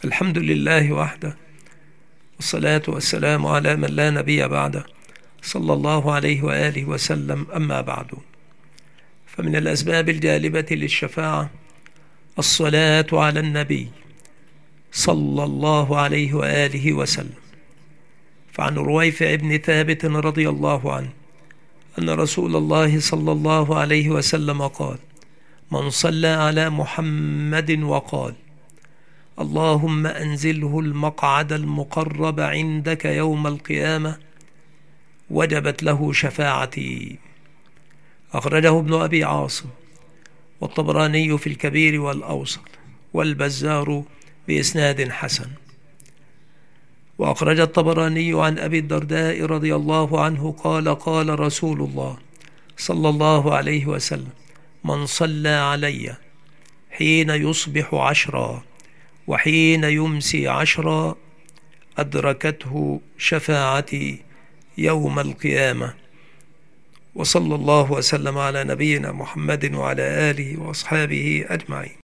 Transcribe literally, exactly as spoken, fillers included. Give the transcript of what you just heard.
الحمد لله وحده، والصلاة والسلام على من لا نبي بعده، صلى الله عليه وآله وسلم. أما بعد، فمن الأسباب الجالبة للشفاعة الصلاة على النبي صلى الله عليه وآله وسلم. فعن رويفع بن ثابت رضي الله عنه أن رسول الله صلى الله عليه وسلم قال: من صلى على محمد وقال: اللهم أنزله المقعد المقرب عندك يوم القيامة، وجبت له شفاعتي. أخرجه ابن أبي عاصم والطبراني في الكبير والأوسط والبزار بإسناد حسن. وأخرج الطبراني عن أبي الدرداء رضي الله عنه قال: قال رسول الله صلى الله عليه وسلم: من صلى علي حين يصبح عشرا وحين يمسي عشرا أدركته شفاعتي يوم القيامة. وصلى الله وسلم على نبينا محمد وعلى آله وأصحابه أجمعين.